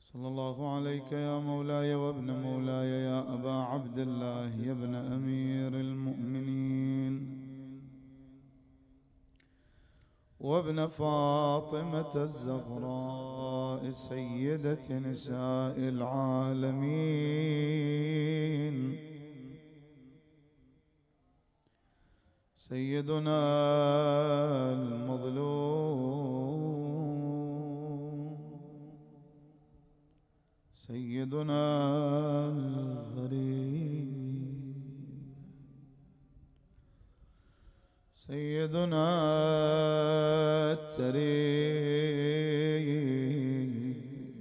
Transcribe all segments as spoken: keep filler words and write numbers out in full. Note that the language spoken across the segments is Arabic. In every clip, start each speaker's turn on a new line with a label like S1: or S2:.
S1: صلى الله عليك يا مولاي وابن مولاي يا أبا عبد الله يا ابن أمير المؤمنين وابن فاطمة الزهراء سيدة نساء العالمين سيدنا المظلوم سيدنا الغريب سيدنا التريب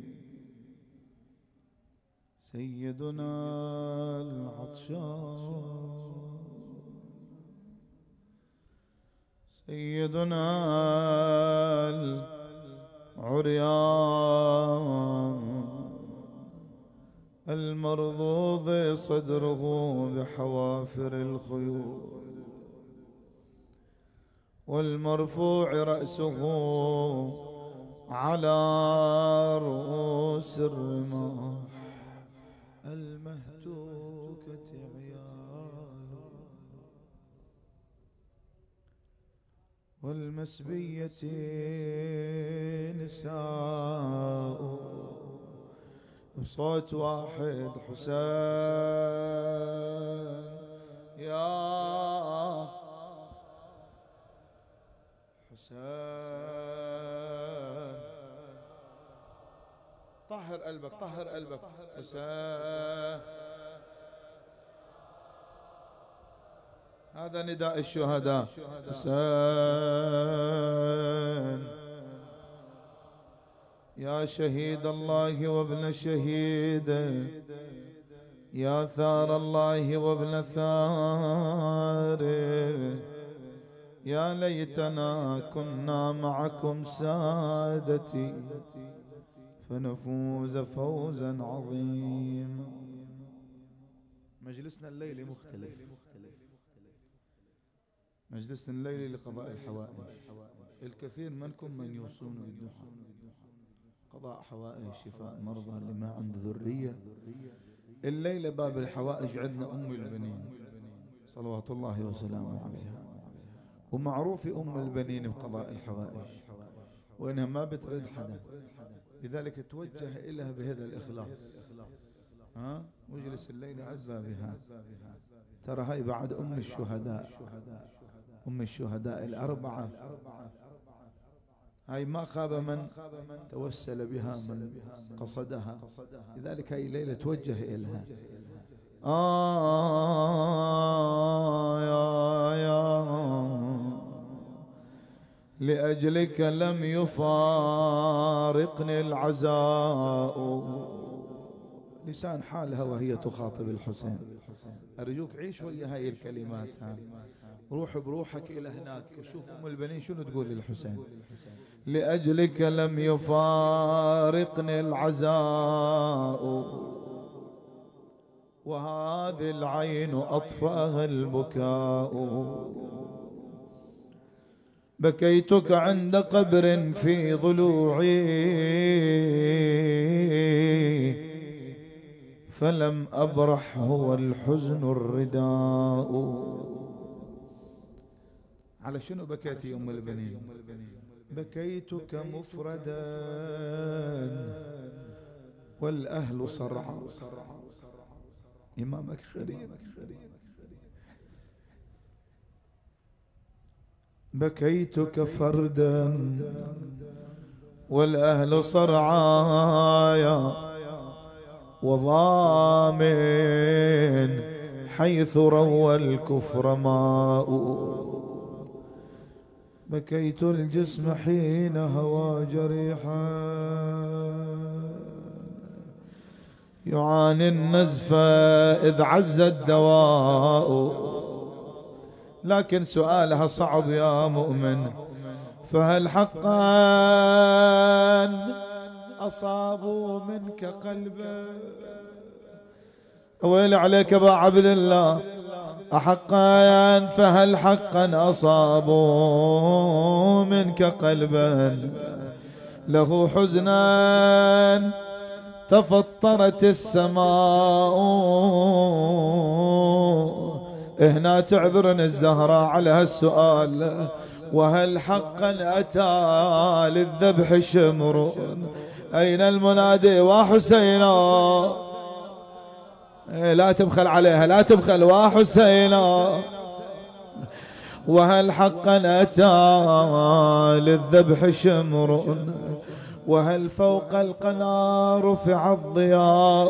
S1: سيدنا العطشان سيدنا العريان المرضوض صدره بحوافر الخيول والمرفوع رأسه على رؤوس الرماح المهتوكة عياله والمسبية نساء بصوت واحد حسين يا حسين طهر قلبك طهر قلبك حسين. هذا نداء الشهداء حسين يا شهيد الله وابن شهيد يا ثار الله وابن ثار يا ليتنا كنا معكم سادتي فنفوز فوزا عظيما. مجلسنا الليلي مختلف، مجلسنا الليلي لقضاء الحوائج. الكثير منكم من يوصون بالدعاء قضاء حوائج، شفاء مرضى اللي ما عنده ذرية. الليلة باب الحوائج عندنا أم البنين صلوات الله وسلامه عليها، ومعروف أم البنين بقضاء الحوائج وإنها ما بترد حدا، لذلك توجه إلها بهذا الإخلاص. ها مجلس الليلة عزى بها، ترى هاي بعد أم الشهداء، أم الشهداء الأربعة، هاي ما خاب من توسل بها من قصدها، لذلك هاي الليلة توجه إلها. آه يا يا لأجلك لم يفارقني العزاء، لسان حالها وهي تخاطب الحسين. أرجوك عيش ويا هاي الكلمات، ها روح بروحك إلى هناك وشوف أم البنين شنو تقول للحسين. لأجلك لم يفارقني العزاء وهذه العين أطفأها البكاء، بكيتك عند قبر في ضلوعي فلم أبرح هو الحزن الرداء. على شنو بكيت يا أم البنين؟ بكيتك مفردا والأهل صرعى، إمامك خريب. بكيتك فردا والأهل صرعى وضامن حيث روى الكفر ماء. بكيت الجسم حين هوى جريحا يعاني النزف إذ عز الدواء. لكن سؤالها صعب يا مؤمن، فهل حقا أصابوا منك قلبا؟ ويل عليك أبا عبد الله، أحقا فهل حقا أصابوا منك قلبا له حزنا تفطرت السماء. هنا تعذرن الزهراء على هالسؤال، وهل حقا أتى للذبح شمر؟ أين المنادي وحسينا؟ لا تبخل عليها، لا تبخل وحسينا. وهل حقا أتى للذبح شمر؟ وهل فوق القنا رفع الضياء؟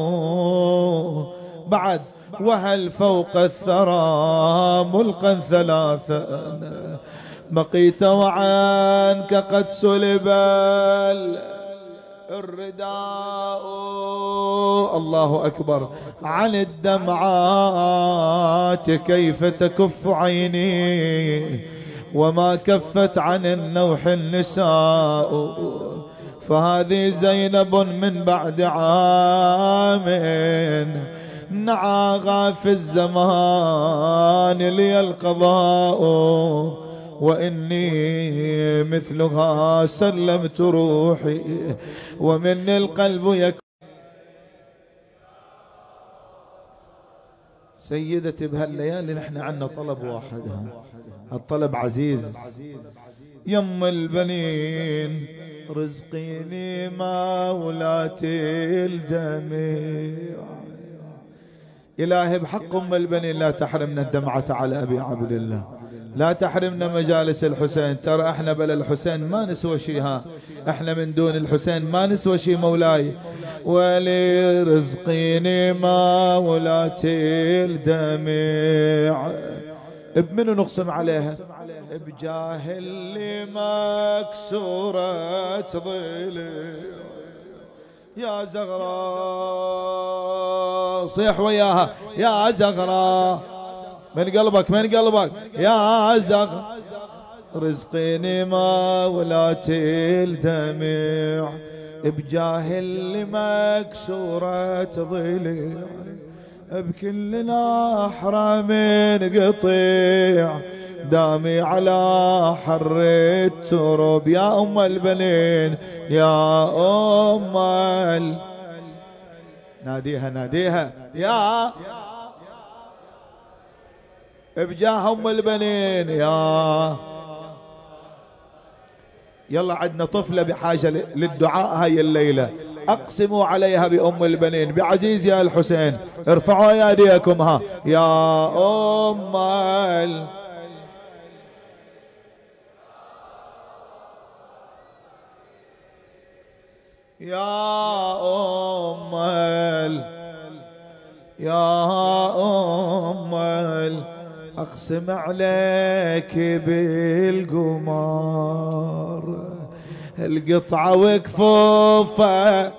S1: بعد وهل فوق الثرى ملقا ثلاثا؟ بقيت وعنك قد سلب الرداء. الله أكبر. عن الدمعات كيف تكف عيني، وما كفت عن النوح النساء. فهذه زينب من بعد عام نعاغا في الزمان لي القضاء. وإني مثلها سلمت روحي ومني القلب يكون. سيدتي بهالليالي نحن عنا طلب واحد، الطلب عزيز. يم البنين رزقيني مولاتي الدميع. إلهي بحق أم البنين لا تحرمنا الدمعة على أبي عبد الله، لا تحرمنا مجالس الحسين. ترى احنا بلا الحسين ما نسوى شيها، احنا من دون الحسين ما نسوى شي مولاي. ولي رزقيني مولاتي الدميع. بمنو نقسم عليها؟ بجاه اللي مكسورة ظلي يا زغراء. صيح وياها يا زغراء من قلبك، من قلبك يا زغ. رزقيني مولاتي الدميع بجاه اللي مكسورة ضليع. بكل نحرة من قطيع دامي على حر الترب. يا أم البنين يا أم ال... ناديها ناديها يا بجاه أم البنين يا. يلا عندنا طفلة بحاجة للدعاء هاي الليلة، أقسموا عليها بأم البنين بعزيز يا الحسين. ارفعوا أيديكم ها يا أم ال... يا أم ال... يا أم ال... أقسم عليك بالقمار القطعة وكفوفة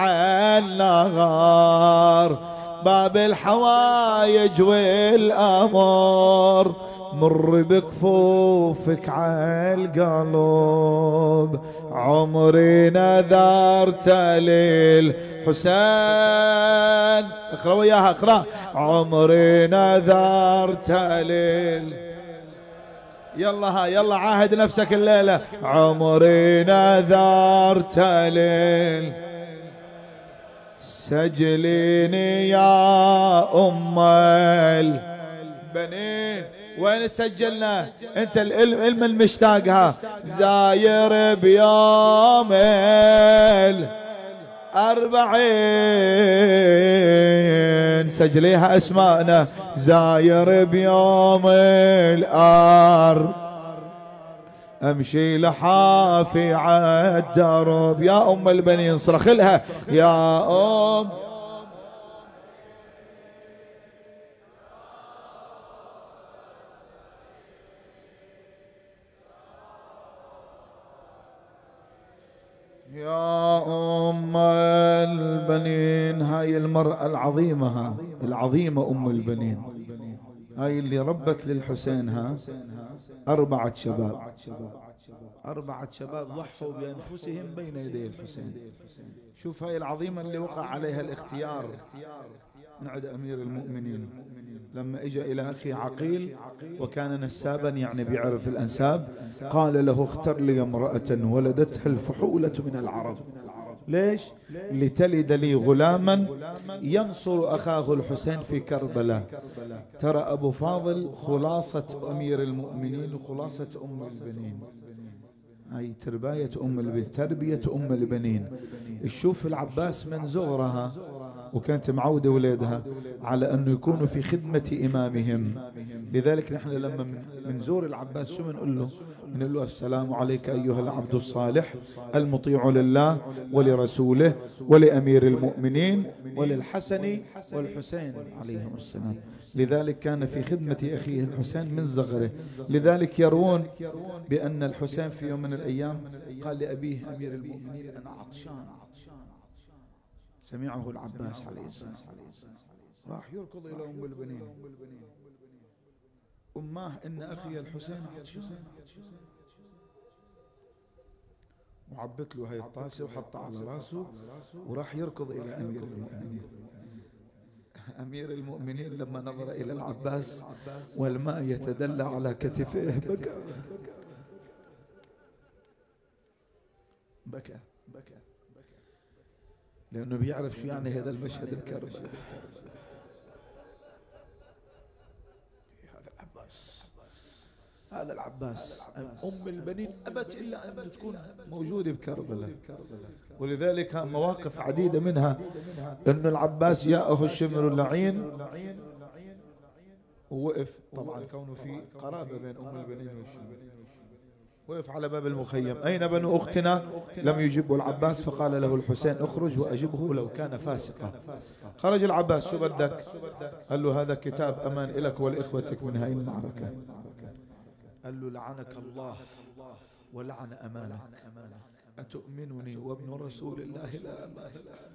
S1: عالنهار. باب الحوايج والأمور مر بكفوفك عالقلب. عمري نذرت للحسين. اقرأ وياها اقرأ. عمري نذرت لل يلا ها يلا عاهد نفسك الليلة. عمري نذرت لل سجليني يا أم البنين. وين سجلنا؟ انت العلم المشتاق ها. زاير بيوم الأربعين سجليها اسماءنا. زاير بيوم الأر امشي لحافي عالدرب. يا أم البنين صرخ لها يا أم. يا أم البنين. هاي المرأة العظيمة، ها العظيمة أم البنين، هاي اللي ربت للحسين ها أربعة شباب. أربعة شباب ضحوا بأنفسهم بين يدي الحسين. شوف هاي العظيمة اللي وقع عليها الاختيار من عند أمير المؤمنين لما إجا إلى أخي عقيل وكان نسابا يعني بيعرف الأنساب. قال له اختر لي امرأة ولدتها الفحولة من العرب. ليش؟ لتلد لي غلاما ينصر أخاه الحسين في كربلاء. ترى أبو فاضل خلاصة أمير المؤمنين وخلاصة أم البنين، هاي ترباية أم البنين، تربية أم البنين. تشوف العباس من صغرها وكانت معودة ولادها على أنه يكونوا في خدمة إمامهم. لذلك نحن لما منزور العباس شو منقول له؟ منقول له السلام عليك أيها العبد الصالح المطيع لله ولرسوله ولأمير المؤمنين وللحسن والحسين عليهم السلام. لذلك كان في خدمة أخيه الحسين من صغره. لذلك يروون بأن الحسين في يوم من الأيام قال لأبيه أمير المؤمنين أنا عطشان، سمعه العباس عليه السلام، راح يركض إلى أم البنين، أماه إن أخي الحسين عطشان، وعبت له هاي الطاسة وحطها على راسه وراح يركض إلى أمير المؤمنين. أمير المؤمنين لما نظر إلى العباس والماء يتدلى على كتفيه بكى بكى بكى لأنه بيعرف شو يعني هذا المشهد بكربلاء. هذا العباس هذا العباس أم البنين أبت إلا أن تكون موجودة بكربلاء. ولذلك مواقف عديدة منها أن العباس جاءه الشمر اللعين ووقف، طبعا كونه في قرابة بين أم البنين والشمر، وقف على باب المخيم أين بنو أختنا؟ لم يجبه العباس، فقال له الحسين اخرج وأجبه ولو كان فاسقا. خرج العباس شو بدك؟ قال له هذا كتاب أمان لك ولإخوتك من هاي المعركة. قال له لعنك الله ولعن أمانك، أتؤمنني وابن رسول الله لا أمان.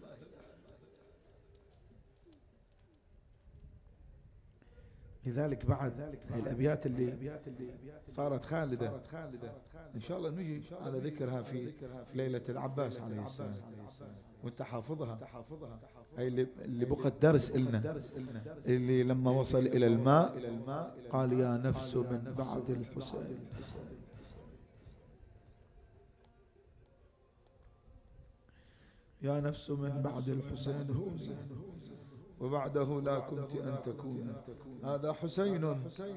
S1: لذلك بعد هاي الأبيات اللي صارت خالدة إن شاء الله نجي على ذكرها في ليلة العباس عليه السلام وانت حافظها. هاي اللي, اللي بقت درس إلنا، اللي لما وصل إلى الماء قال يا نفس من بعد الحسين، يا نفس من بعد الحسين هوني وبعده لا كنت أن تكون. هذا حسين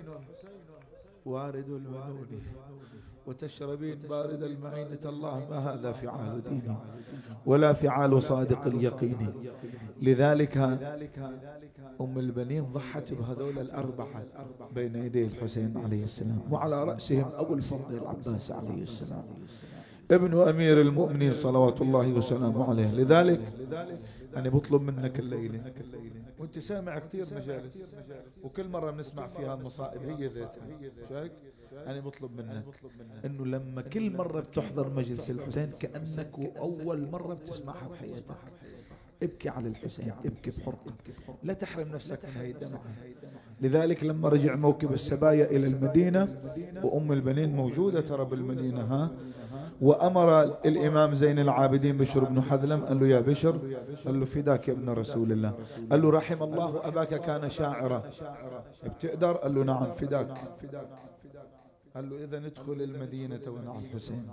S1: وارد المنون وتشربين بارد المعينة، الله ما هذا فعال ديني ولا فعال صادق اليقين. لذلك أم البنين ضحت بهذول الأربعة بين يدي الحسين عليه السلام، وعلى رأسهم أبو الفضل العباس عليه السلام ابن أمير المؤمنين صلوات الله وسلامه عليه. لذلك أنا بطلب منك الليلة وانت سامع كثير مجالس وكل مرة بنسمع فيها المصائب هي ذاتها، شايك؟ أنا بطلب منك أنه لما كل مرة بتحضر مجلس الحسين كأنك أول مرة بتسمعها بحياتك، ابكي على الحسين، ابكي بحرقة، لا تحرم نفسك من هاي الدمعة. لذلك لما رجع موكب السبايا إلى المدينة وأم البنين موجودة ترى بالمدينة ها، وأمر الإمام زين العابدين بشر بن حذلم قال له يا بشر، قال له فداك يا ابن رسول الله، قال له رحم الله أباك كان شاعرا، بتقدر؟ قال له نعم فداك. قال له إذا ندخل المدينة ونعى الحسين.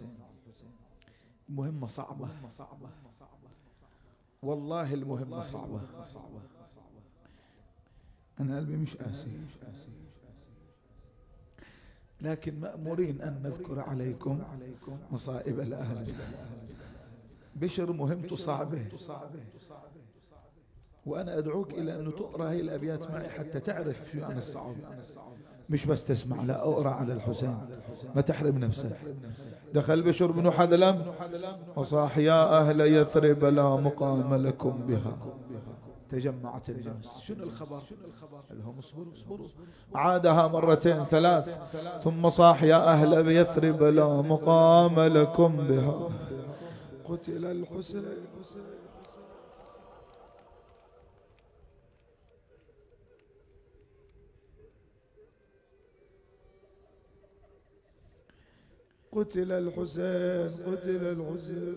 S1: مهمة صعبة والله، المهمة صعبة. أنا قلبي مش قاسي، لكن مأمورين أن نذكر عليكم مصائب الأهل. بشر مهمته صعبة، وأنا أدعوك إلى أن تقرأ هاي الأبيات معي حتى تعرف شو يعني الصعب، مش بس تسمع، لا أقرأ على الحسين، ما تحرم نفسك. دخل بشر بن حذلم وصاح يا أهل يثرب لا مقام لكم بها. تجمعت الناس، شنو الخبر؟ لهم اصبروا اصبروا. عادها مرتين ثلاث ثم صاح يا أهل يثرب لا مقام لكم بها، قتل الحسين. قتل الحسين قتل الحسين.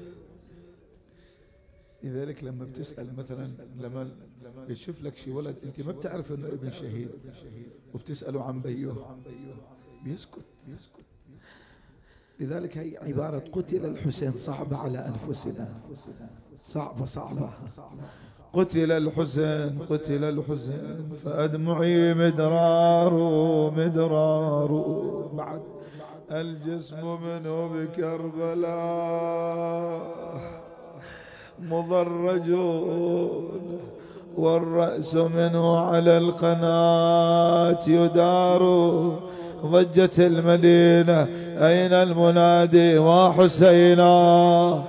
S1: لذلك لما بتسأل مثلا، لما بتشوف لك شي ولد انت ما بتعرف انه ابن شهيد وبتسأله عن بيوه بيسكت. لذلك هي عبارة قتل الحسين صعبة على أنفسنا، صعبة صعبة. قتل الحسين قتل الحسين فأدمعي مدرار مدرار، بعد الجسم منه بكربلاء مضرجون، والرأس منه على القناة يدار. ضجت المدينة أين المنادي وحسينا.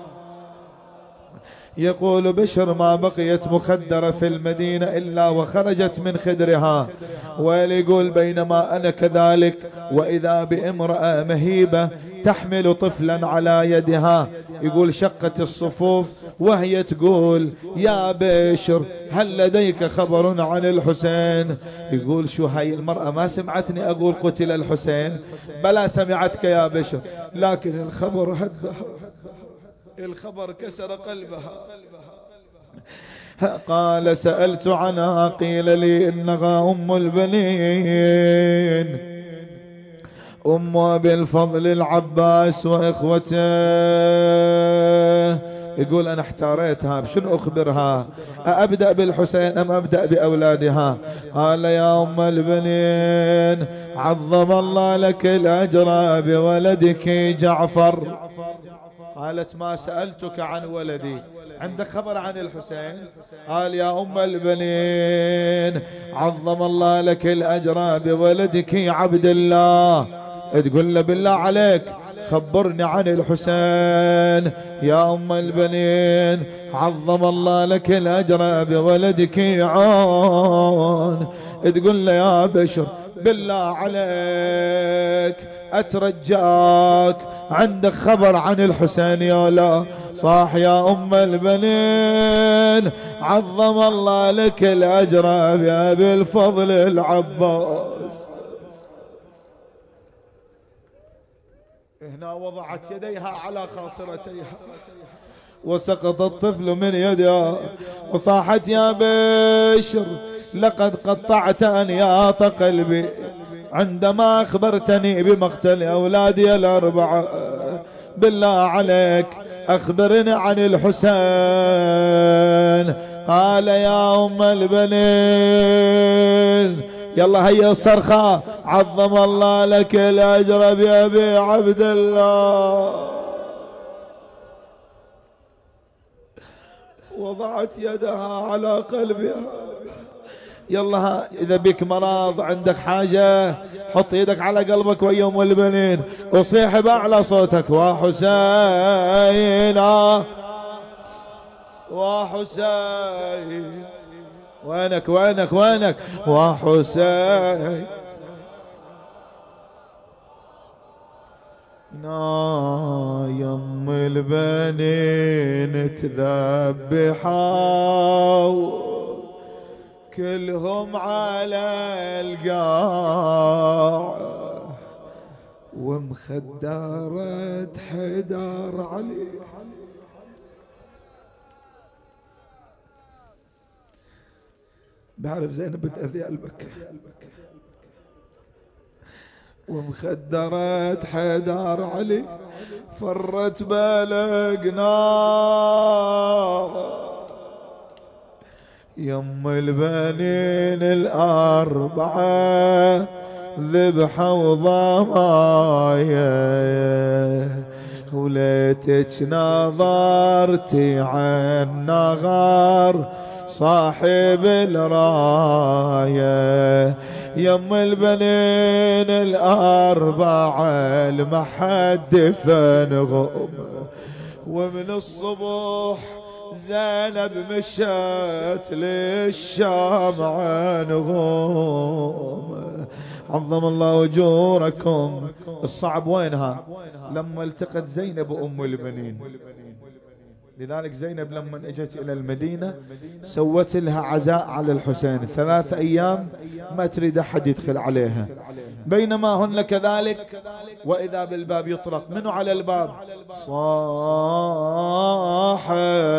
S1: يقول بشر ما بقيت مخدرة في المدينة إلا وخرجت من خدرها. ويقول بينما أنا كذلك وإذا بامرأة مهيبة تحمل طفلا على يدها. يقول شقت الصفوف وهي تقول يا بشر هل لديك خبر عن الحسين؟ يقول شو هاي المرأة ما سمعتني أقول قتل الحسين؟ بلا سمعتك يا بشر، لكن الخبر هدها، الخبر كسر قلبها. قال سألت عنها قيل لي إنها أم البنين أم أبي الفضل العباس وإخوته. يقول أنا احتاريتها بشنو أخبرها، أبدأ بالحسين أم أبدأ بأولادها؟ قال يا أم البنين عظم الله لك الأجر بولدك جعفر. قالت ما سألتك عن ولدي، عندك خبر عن الحسين؟ قال يا أم البنين عظم الله لك الأجر بولدك عبد الله. تقول له بالله عليك خبرني عن الحسين. يا أم البنين عظم الله لك الأجر بولدك عون. تقول له يا بشر بالله عليك أترجاك عندك خبر عن الحسين يا لا؟ صاح يا أم البنين عظم الله لك الأجر بأبي الفضل العباس. هنا وضعت يديها على خاصرتيها وسقط الطفل من يدها وصاحت يا بشر لقد قطعت أنياط قلبي عندما أخبرتني بمقتل أولادي الأربعة. بالله عليك أخبرني عن الحسين. قال يا أم البنين يلا هيا الصرخة عظم الله لك الأجر بأبي عبد الله. وضعت يدها على قلبها. يلا إذا بك مرض عندك حاجة حط يدك على قلبك ويا أم البنين وصيح بأعلى صوتك وحسين وحسين وينك وينك وينك وحسين. يم البنين تذبحوا كلهم على القاع ومخدرة حدار علي. بعرف زينب بتأذي قلبك. ومخدرة حدار علي فرت بلقنا يم البنين الأربعة ذبحوا ضمايا وليتك نظرتي عن نغار صاحب الراية. يم البنين الأربعة المحد فنغم ومن الصبح زينب مشت للشام عنهم. عظم الله أجوركم. الصعب وينها؟ لما التقت زينب أم البنين. لذلك زينب لما اجت إلى المدينة سوت لها عزاء على الحسين ثلاث أيام ما تريد أحد يدخل عليها. بينما هن كذلك وإذا بالباب يطرق. منو على الباب؟ صاحت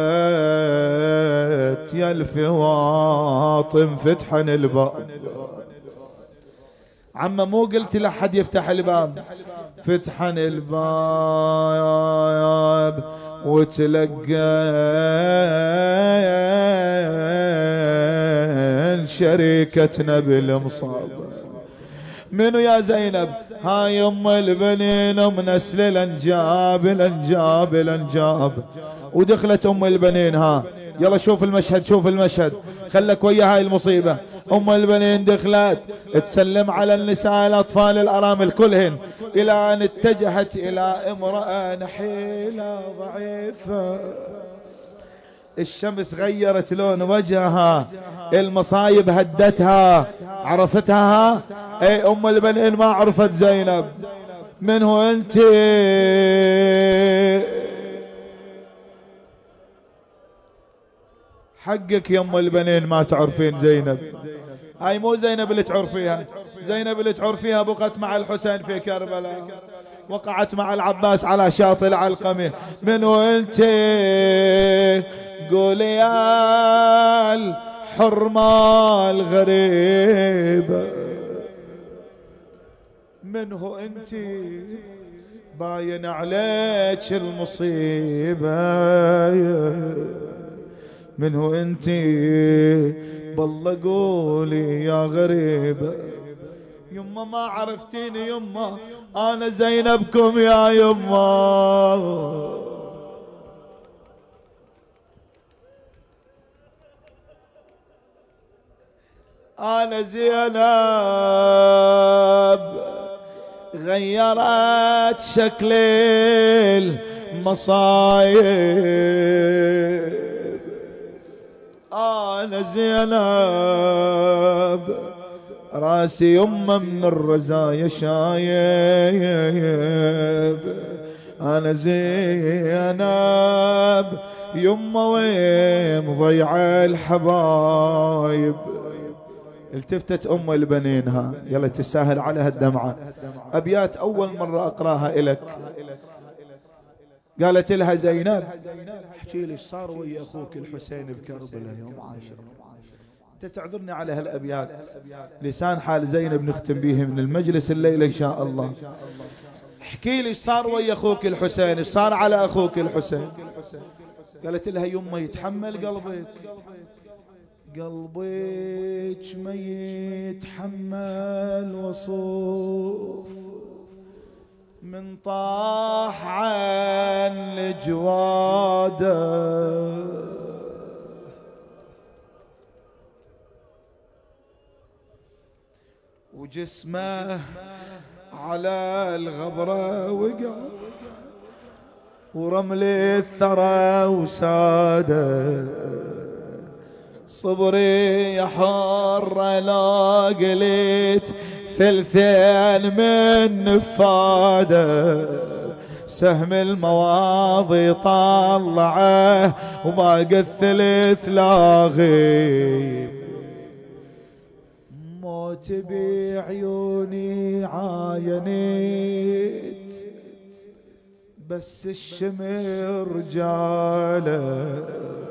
S1: يا الفواطم فتحن الباب. عم مو قلت لأحد يفتح الباب؟ فتحن الباب وتلقى شريكتنا بالمصاب. منو يا زينب؟ هاي ام البنين ام نسل الانجاب الانجاب الانجاب. ودخلت ام البنين. ها يلا شوف المشهد شوف المشهد، خلك ويا هاي المصيبة. ام البنين دخلت تسلم على النساء الاطفال الارامل كلهن، الى ان اتجهت الى امرأة نحيلة ضعيفة. الشمس غيرت لون وجهها، المصايب هدتها، عرفتها. اي ام البنين ما عرفت زينب. من هو انت؟ حقك يا ام البنين ما تعرفين زينب. هاي مو زينب اللي تعرفيها، زينب اللي تعرفيها بقت مع الحسين في كربلاء، وقعت مع العباس على شاطئ العلقمة. من هو انت؟ قولي يا الحرمة الغريبة، من هو انت؟ باين عليك المصيبة. من هو انت؟ بالله قولي يا غريبة. يما ما عرفتيني يما، انا زينبكم يا يما. أنا زينب غيرت شكل المصايب. أنا زينب راسي يمه من الرزايا شايب. أنا زينب يمه وين ضيع الحبايب. التفتت ام البنينها، يلا تسهل عليها الدمعة. ابيات اول مرة اقراها الك. قالت لها زينب احكي لي ايش صار ويا اخوك الحسين بكربلاء يوم عاشر. انت تعذرني على هالابيات، لسان حال زينب نختم به من المجلس الليلة ان شاء الله. احكي لي ايش صار ويا اخوك الحسين، ايش صار على اخوك الحسين. قالت لها يمه يتحمل قلبك، قلبك ما يتحمل وصوف، من طاح عن الجواده وجسمه على الغبره وقع، ورمل الثرى وساده. صبري يا حر لا قلت ثلثين من نفاده، سهم المواضي طلعه وباقي الثلث لاغي. موت بعيوني عاينت بس الشمر جاله.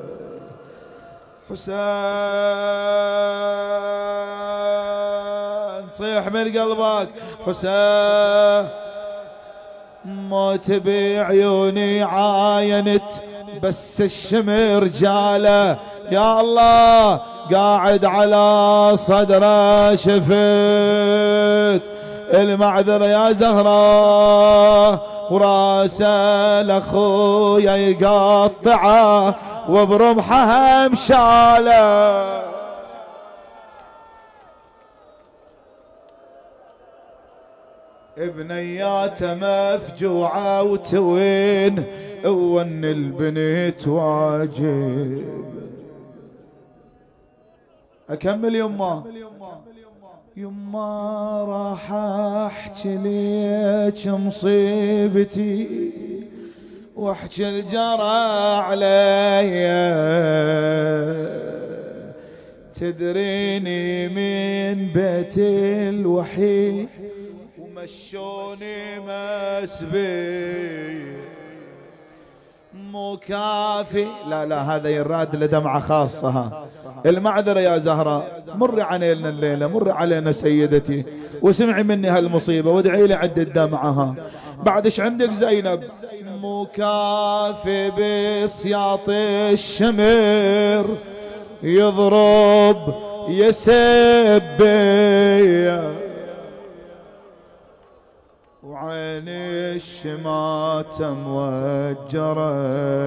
S1: حسين صيح من قلبك حسين. موت بعيوني عاينت بس الشمر جاله. يا الله قاعد على صدره شفت المعذر يا زهراء، وراسه لاخويا يقطعه وبرمحها مشاله. ابنياته مفجوعه وتوين ون البنت واجب. اكمل يما يما راح احكي ليك مصيبتي واحكي الجرى عليا. تدريني من بيت الوحيد ومشوني مسبي، مو كافي. لا لا هذا يراد لدمعة خاصة. ها المعذرة يا زهراء، مري علينا الليلة، مري علينا سيدتي، وسمعي مني هالمصيبة وادعي لي عد الدمعة. ها بعد ايش عندك زينب؟ مكافي بسياط الشمر يضرب يسبي وعين الشمات موجرة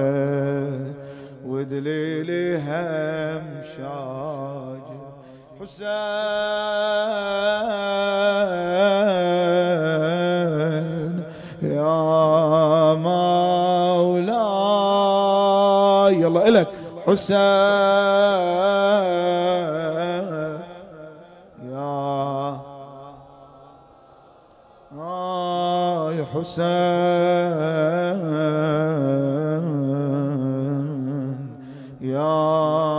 S1: ودليلي هم شاج حسين يا مولاي يلا إلك حسين يا آه حسين يا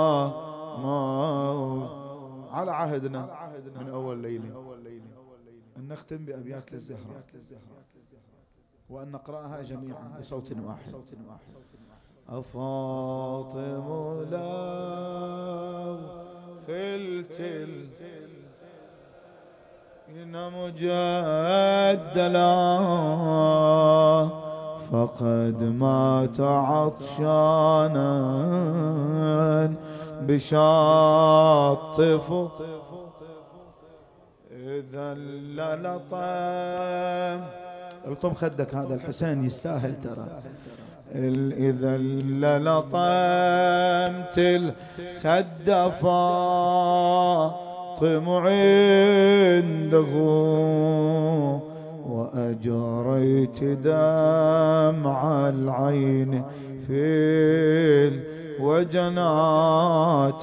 S1: مولاي. على عهدنا من أول ليلة أن نختم بأبيات للزهراء وأن نقرأها جميعا بصوت واحد. أفاطم لو خلت إن مجدلا فقد مات عطشانا بشاطف إذا للطم الطم خدك هذا الحسين يستاهل ترى. إذا للطمت الخد فاطم عنده وأجريت دمع العين في الوجنات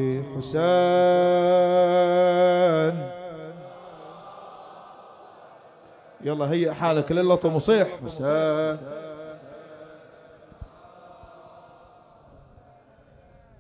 S1: حسين. يلا هيئ حالك للطم وصيح حسين